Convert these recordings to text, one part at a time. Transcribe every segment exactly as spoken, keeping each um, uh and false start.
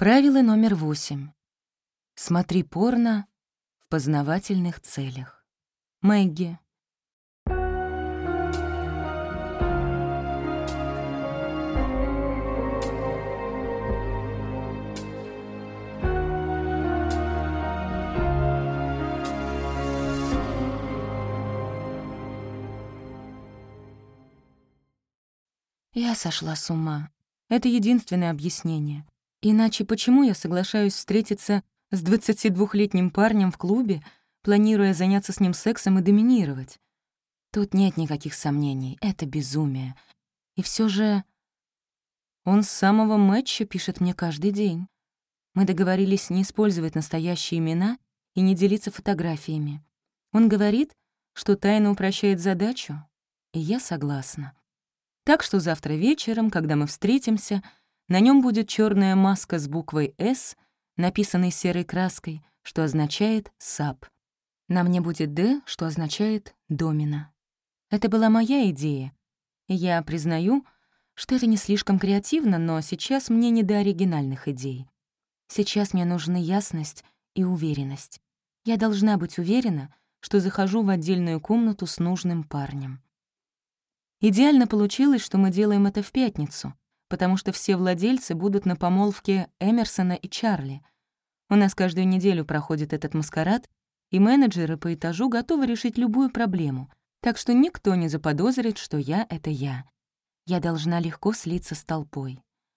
Правило номер восемь. Смотри порно в познавательных целях. Мэгги. Я сошла с ума. Это единственное объяснение. Иначе почему я соглашаюсь встретиться с двадцатидвухлетним парнем в клубе, планируя заняться с ним сексом и доминировать? Тут нет никаких сомнений, это безумие. И все же он с самого матча пишет мне каждый день. Мы договорились не использовать настоящие имена и не делиться фотографиями. Он говорит, что тайно упрощает задачу, и я согласна. Так что завтра вечером, когда мы встретимся, на нем будет черная маска с буквой «С», написанной серой краской, что означает «САП». На мне будет «Д», что означает «Домина». Это была моя идея, и я признаю, что это не слишком креативно, но сейчас мне не до оригинальных идей. Сейчас мне нужны ясность и уверенность. Я должна быть уверена, что захожу в отдельную комнату с нужным парнем. Идеально получилось, что мы делаем это в пятницу, потому что все владельцы будут на помолвке Эмерсона и Чарли. У нас каждую неделю проходит этот маскарад, и менеджеры по этажу готовы решить любую проблему, так что никто не заподозрит, что я — это я. Я должна легко слиться с толпой.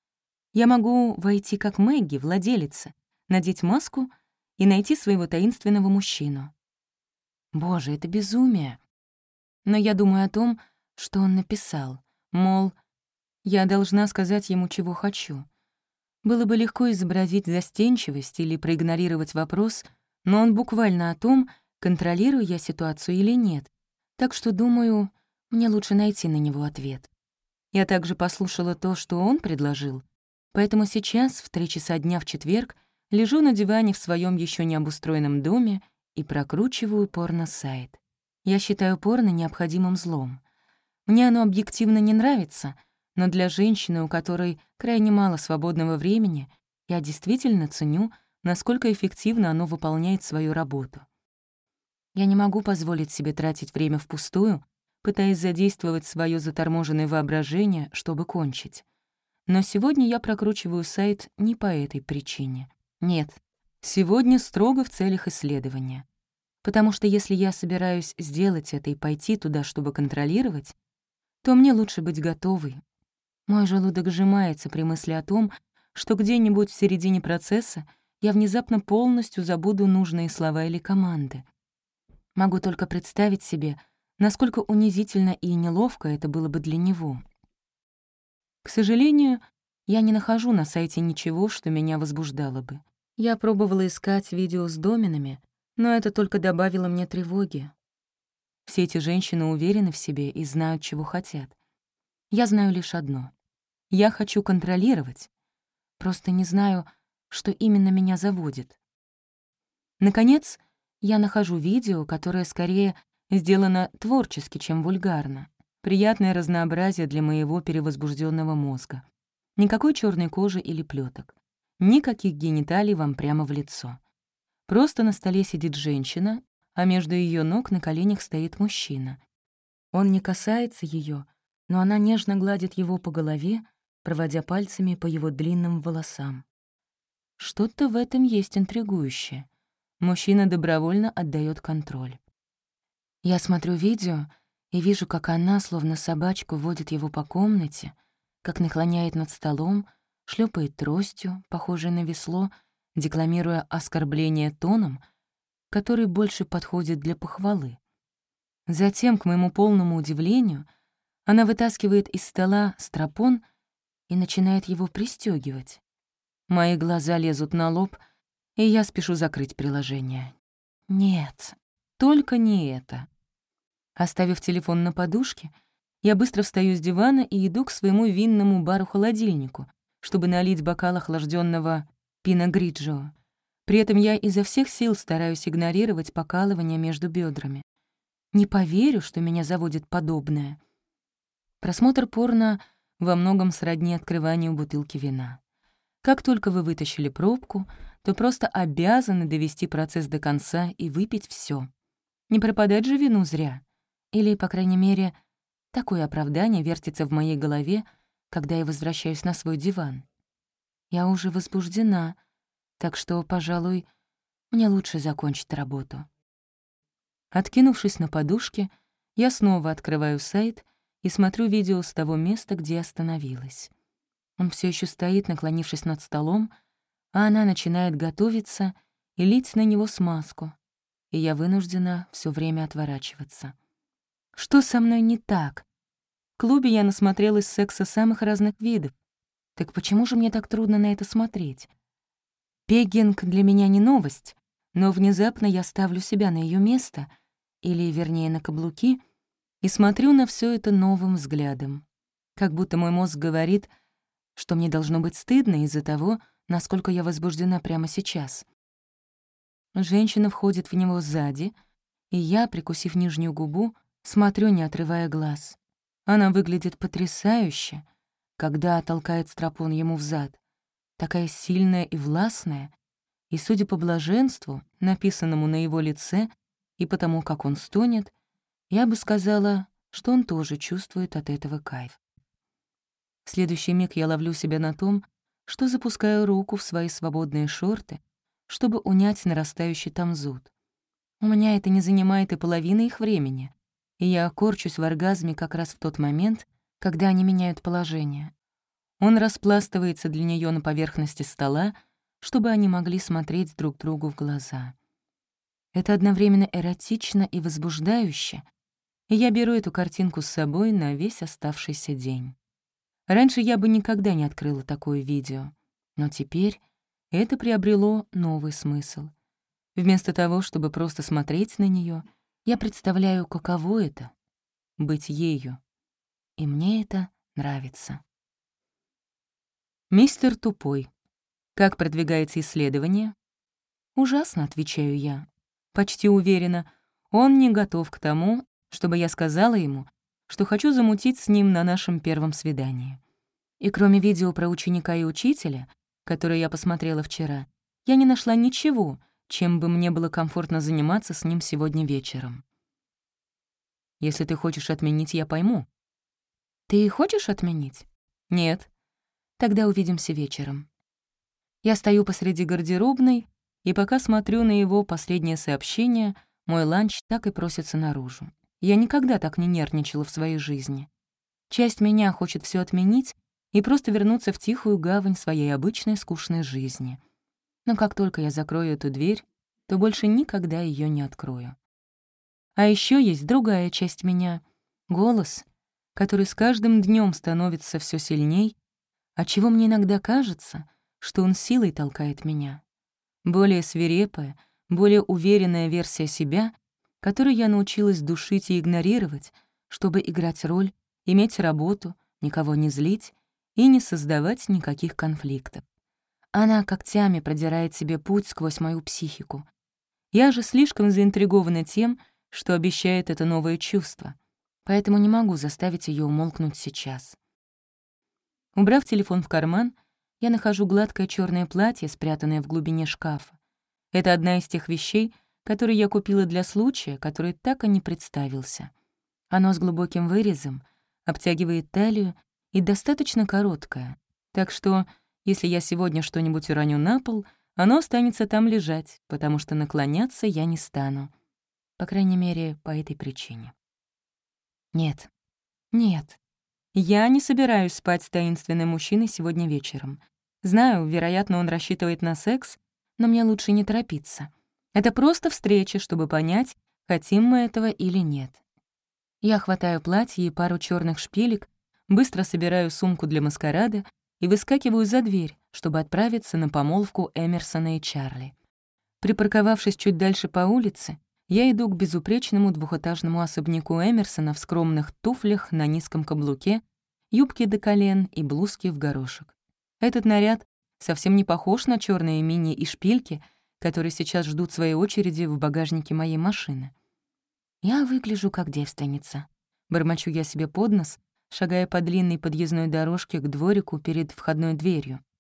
Я могу войти как Мэгги, владелица, надеть маску и найти своего таинственного мужчину. Боже, это безумие. Но я думаю о том, что он написал, мол, я должна сказать ему, чего хочу. Было бы легко изобразить застенчивость или проигнорировать вопрос, но он буквально о том, контролирую я ситуацию или нет. Так что, думаю, мне лучше найти на него ответ. Я также послушала то, что он предложил, поэтому сейчас, в три часа дня в четверг, лежу на диване в своем еще не обустроенном доме и прокручиваю порно-сайт. Я считаю порно необходимым злом. Мне оно объективно не нравится, но для женщины, у которой крайне мало свободного времени, я действительно ценю, насколько эффективно оно выполняет свою работу. Я не могу позволить себе тратить время впустую, пытаясь задействовать свое заторможенное воображение, чтобы кончить. Но сегодня я прокручиваю сайт не по этой причине. Нет, сегодня строго в целях исследования. Потому что если я собираюсь сделать это и пойти туда, чтобы контролировать, то мне лучше быть готовой. Мой желудок сжимается при мысли о том, что где-нибудь в середине процесса я внезапно полностью забуду нужные слова или команды. Могу только представить себе, насколько унизительно и неловко это было бы для него. К сожалению, я не нахожу на сайте ничего, что меня возбуждало бы. Я пробовала искать видео с доминами, но это только добавило мне тревоги. Все эти женщины уверены в себе и знают, чего хотят. Я знаю лишь одно. Я хочу контролировать. Просто не знаю, что именно меня заводит. Наконец, я нахожу видео, которое скорее сделано творчески, чем вульгарно. Приятное разнообразие для моего перевозбужденного мозга. Никакой черной кожи или плеток. Никаких гениталий вам прямо в лицо. Просто на столе сидит женщина, а между ее ног на коленях стоит мужчина. Он не касается ее, но она нежно гладит его по голове, проводя пальцами по его длинным волосам. Что-то в этом есть интригующее. Мужчина добровольно отдает контроль. Я смотрю видео и вижу, как она, словно собачку, водит его по комнате, как наклоняет над столом, шлепает тростью, похожей на весло, декламируя оскорбление тоном, который больше подходит для похвалы. Затем, к моему полному удивлению, она вытаскивает из стола стропон и начинает его пристёгивать. Мои глаза лезут на лоб, и я спешу закрыть приложение. Нет, только не это. Оставив телефон на подушке, я быстро встаю с дивана и иду к своему винному бару-холодильнику, чтобы налить бокал охлажденного пино гриджио. При этом я изо всех сил стараюсь игнорировать покалывание между бедрами. Не поверю, что меня заводит подобное. Просмотр порно во многом сродни открыванию бутылки вина. Как только вы вытащили пробку, то просто обязаны довести процесс до конца и выпить все. Не пропадать же вину зря. Или, по крайней мере, такое оправдание вертится в моей голове, когда я возвращаюсь на свой диван. Я уже возбуждена, так что, пожалуй, мне лучше закончить работу. Откинувшись на подушке, я снова открываю сайт и смотрю видео с того места, где остановилась. Он все еще стоит, наклонившись над столом, а она начинает готовиться и лить на него смазку, и я вынуждена все время отворачиваться. Что со мной не так? В клубе я насмотрелась секса самых разных видов. Так почему же мне так трудно на это смотреть? Пеггинг для меня не новость, но внезапно я ставлю себя на ее место, или, вернее, на каблуки, и смотрю на все это новым взглядом. Как будто мой мозг говорит, что мне должно быть стыдно из-за того, насколько я возбуждена прямо сейчас. Женщина входит в него сзади, и я, прикусив нижнюю губу, смотрю, не отрывая глаз. Она выглядит потрясающе, когда толкает стропон ему взад, такая сильная и властная, и, судя по блаженству, написанному на его лице, и потому, как он стонет, я бы сказала, что он тоже чувствует от этого кайф. В следующий миг я ловлю себя на том, что запускаю руку в свои свободные шорты, чтобы унять нарастающий там зуд. У меня это не занимает и половины их времени, и я корчусь в оргазме как раз в тот момент, когда они меняют положение. Он распластывается для нее на поверхности стола, чтобы они могли смотреть друг другу в глаза. Это одновременно эротично и возбуждающе, и я беру эту картинку с собой на весь оставшийся день. Раньше я бы никогда не открыла такое видео, но теперь это приобрело новый смысл. Вместо того, чтобы просто смотреть на нее, я представляю, каково это — быть ею. И мне это нравится. Мистер Тупой. Как продвигается исследование? Ужасно, отвечаю я. Почти уверена, он не готов к тому, чтобы я сказала ему, что хочу замутить с ним на нашем первом свидании. И кроме видео про ученика и учителя, которое я посмотрела вчера, я не нашла ничего, чем бы мне было комфортно заниматься с ним сегодня вечером. Если ты хочешь отменить, я пойму. Ты хочешь отменить? Нет. Тогда увидимся вечером. Я стою посреди гардеробной, и пока смотрю на его последнее сообщение, мой ланч так и просится наружу. Я никогда так не нервничала в своей жизни. Часть меня хочет все отменить и просто вернуться в тихую гавань своей обычной скучной жизни. Но как только я закрою эту дверь, то больше никогда ее не открою. А еще есть другая часть меня — голос, который с каждым днем становится все сильней, отчего мне иногда кажется, что он силой толкает меня. Более свирепая, более уверенная версия себя, которую я научилась душить и игнорировать, чтобы играть роль, иметь работу, никого не злить и не создавать никаких конфликтов. Она когтями продирает себе путь сквозь мою психику. Я же слишком заинтригована тем, что обещает это новое чувство, поэтому не могу заставить ее умолкнуть сейчас. Убрав телефон в карман, я нахожу гладкое черное платье, спрятанное в глубине шкафа. Это одна из тех вещей, которые я купила для случая, который так и не представился. Оно с глубоким вырезом, обтягивает талию и достаточно короткое, так что, если я сегодня что-нибудь уроню на пол, оно останется там лежать, потому что наклоняться я не стану. По крайней мере, по этой причине. Нет, нет. Я не собираюсь спать с таинственным мужчиной сегодня вечером. Знаю, вероятно, он рассчитывает на секс, но мне лучше не торопиться. Это просто встреча, чтобы понять, хотим мы этого или нет. Я хватаю платье и пару черных шпилек, быстро собираю сумку для маскарада и выскакиваю за дверь, чтобы отправиться на помолвку Эмерсона и Чарли. Припарковавшись чуть дальше по улице, я иду к безупречному двухэтажному особняку Эмерсона в скромных туфлях на низком каблуке, юбке до колен и блузке в горошек. Этот наряд совсем не похож на черные мини и шпильки, которые сейчас ждут своей очереди в багажнике моей машины. Я выгляжу как девственница. Бормочу я себе под нос, шагая по длинной подъездной дорожке к дворику перед входной дверью.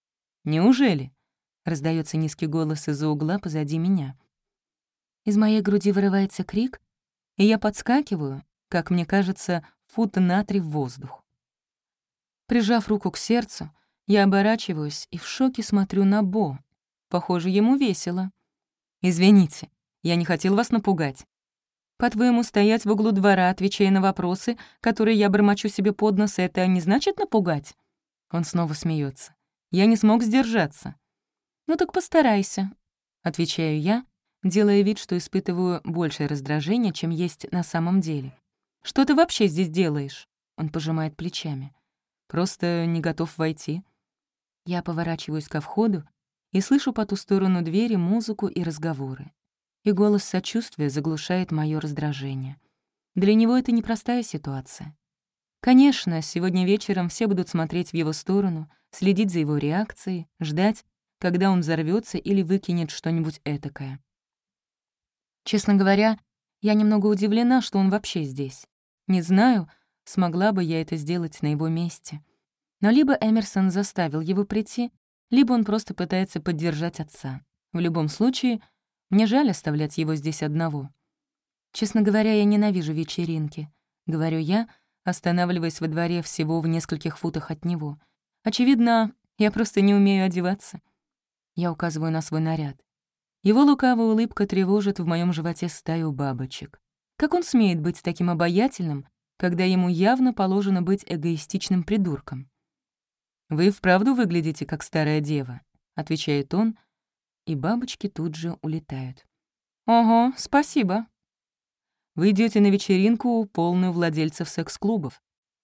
«Неужели?» — раздается низкий голос из-за угла позади меня. Из моей груди вырывается крик, и я подскакиваю, как мне кажется, фут на три в воздух. Прижав руку к сердцу, я оборачиваюсь и в шоке смотрю на Бо. Похоже, ему весело. «Извините, я не хотел вас напугать. По-твоему, стоять в углу двора, отвечая на вопросы, которые я бормочу себе под нос, это не значит напугать?» Он снова смеется. «Я не смог сдержаться». «Ну так постарайся», — отвечаю я, делая вид, что испытываю большее раздражение, чем есть на самом деле. «Что ты вообще здесь делаешь?» Он пожимает плечами. «Просто не готов войти». Я поворачиваюсь ко входу и слышу по ту сторону двери музыку и разговоры. И голос сочувствия заглушает мое раздражение. Для него это непростая ситуация. Конечно, сегодня вечером все будут смотреть в его сторону, следить за его реакцией, ждать, когда он взорвется или выкинет что-нибудь этакое. Честно говоря, я немного удивлена, что он вообще здесь. Не знаю, смогла бы я это сделать на его месте. Но либо Эмерсон заставил его прийти, либо он просто пытается поддержать отца. В любом случае, мне жаль оставлять его здесь одного. Честно говоря, я ненавижу вечеринки, — говорю я, останавливаясь во дворе всего в нескольких футах от него. Очевидно, я просто не умею одеваться. Я указываю на свой наряд. Его лукавая улыбка тревожит в моем животе стаю бабочек. Как он смеет быть таким обаятельным, когда ему явно положено быть эгоистичным придурком? «Вы вправду выглядите как старая дева», — отвечает он, и бабочки тут же улетают. «Ого, спасибо». «Вы идете на вечеринку, полную владельцев секс-клубов».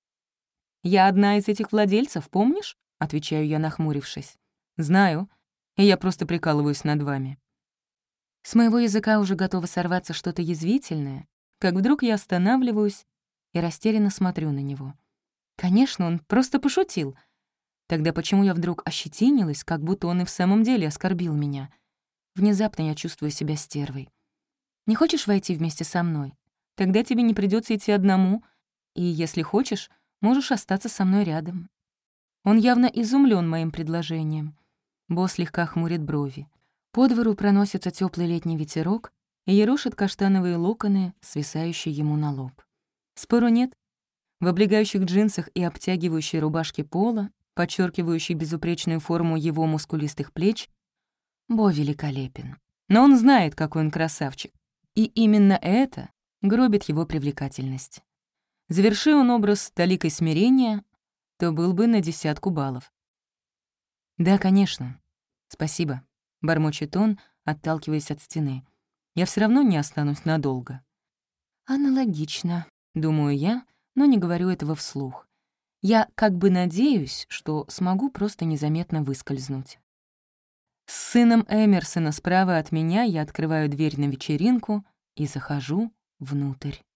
«Я одна из этих владельцев, помнишь?» — отвечаю я, нахмурившись. «Знаю, и я просто прикалываюсь над вами». С моего языка уже готово сорваться что-то язвительное, как вдруг я останавливаюсь и растерянно смотрю на него. Конечно, он просто пошутил. Тогда почему я вдруг ощетинилась, как будто он и в самом деле оскорбил меня? Внезапно я чувствую себя стервой. «Не хочешь войти вместе со мной? Тогда тебе не придется идти одному, и, если хочешь, можешь остаться со мной рядом». Он явно изумлен моим предложением. Бо слегка хмурит брови. По двору проносится теплый летний ветерок и ерошит каштановые локоны, свисающие ему на лоб. Спору нет. В облегающих джинсах и обтягивающей рубашке пола, подчеркивающей безупречную форму его мускулистых плеч, Бо великолепен. Но он знает, какой он красавчик. И именно это гробит его привлекательность. Заверши он образ с толикой смирения, то был бы на десятку баллов. «Да, конечно. Спасибо», — бормочет он, отталкиваясь от стены. «Я все равно не останусь надолго». «Аналогично», — думаю я, но не говорю этого вслух. Я как бы надеюсь, что смогу просто незаметно выскользнуть. С сыном Эмерсона справа от меня я открываю дверь на вечеринку и захожу внутрь.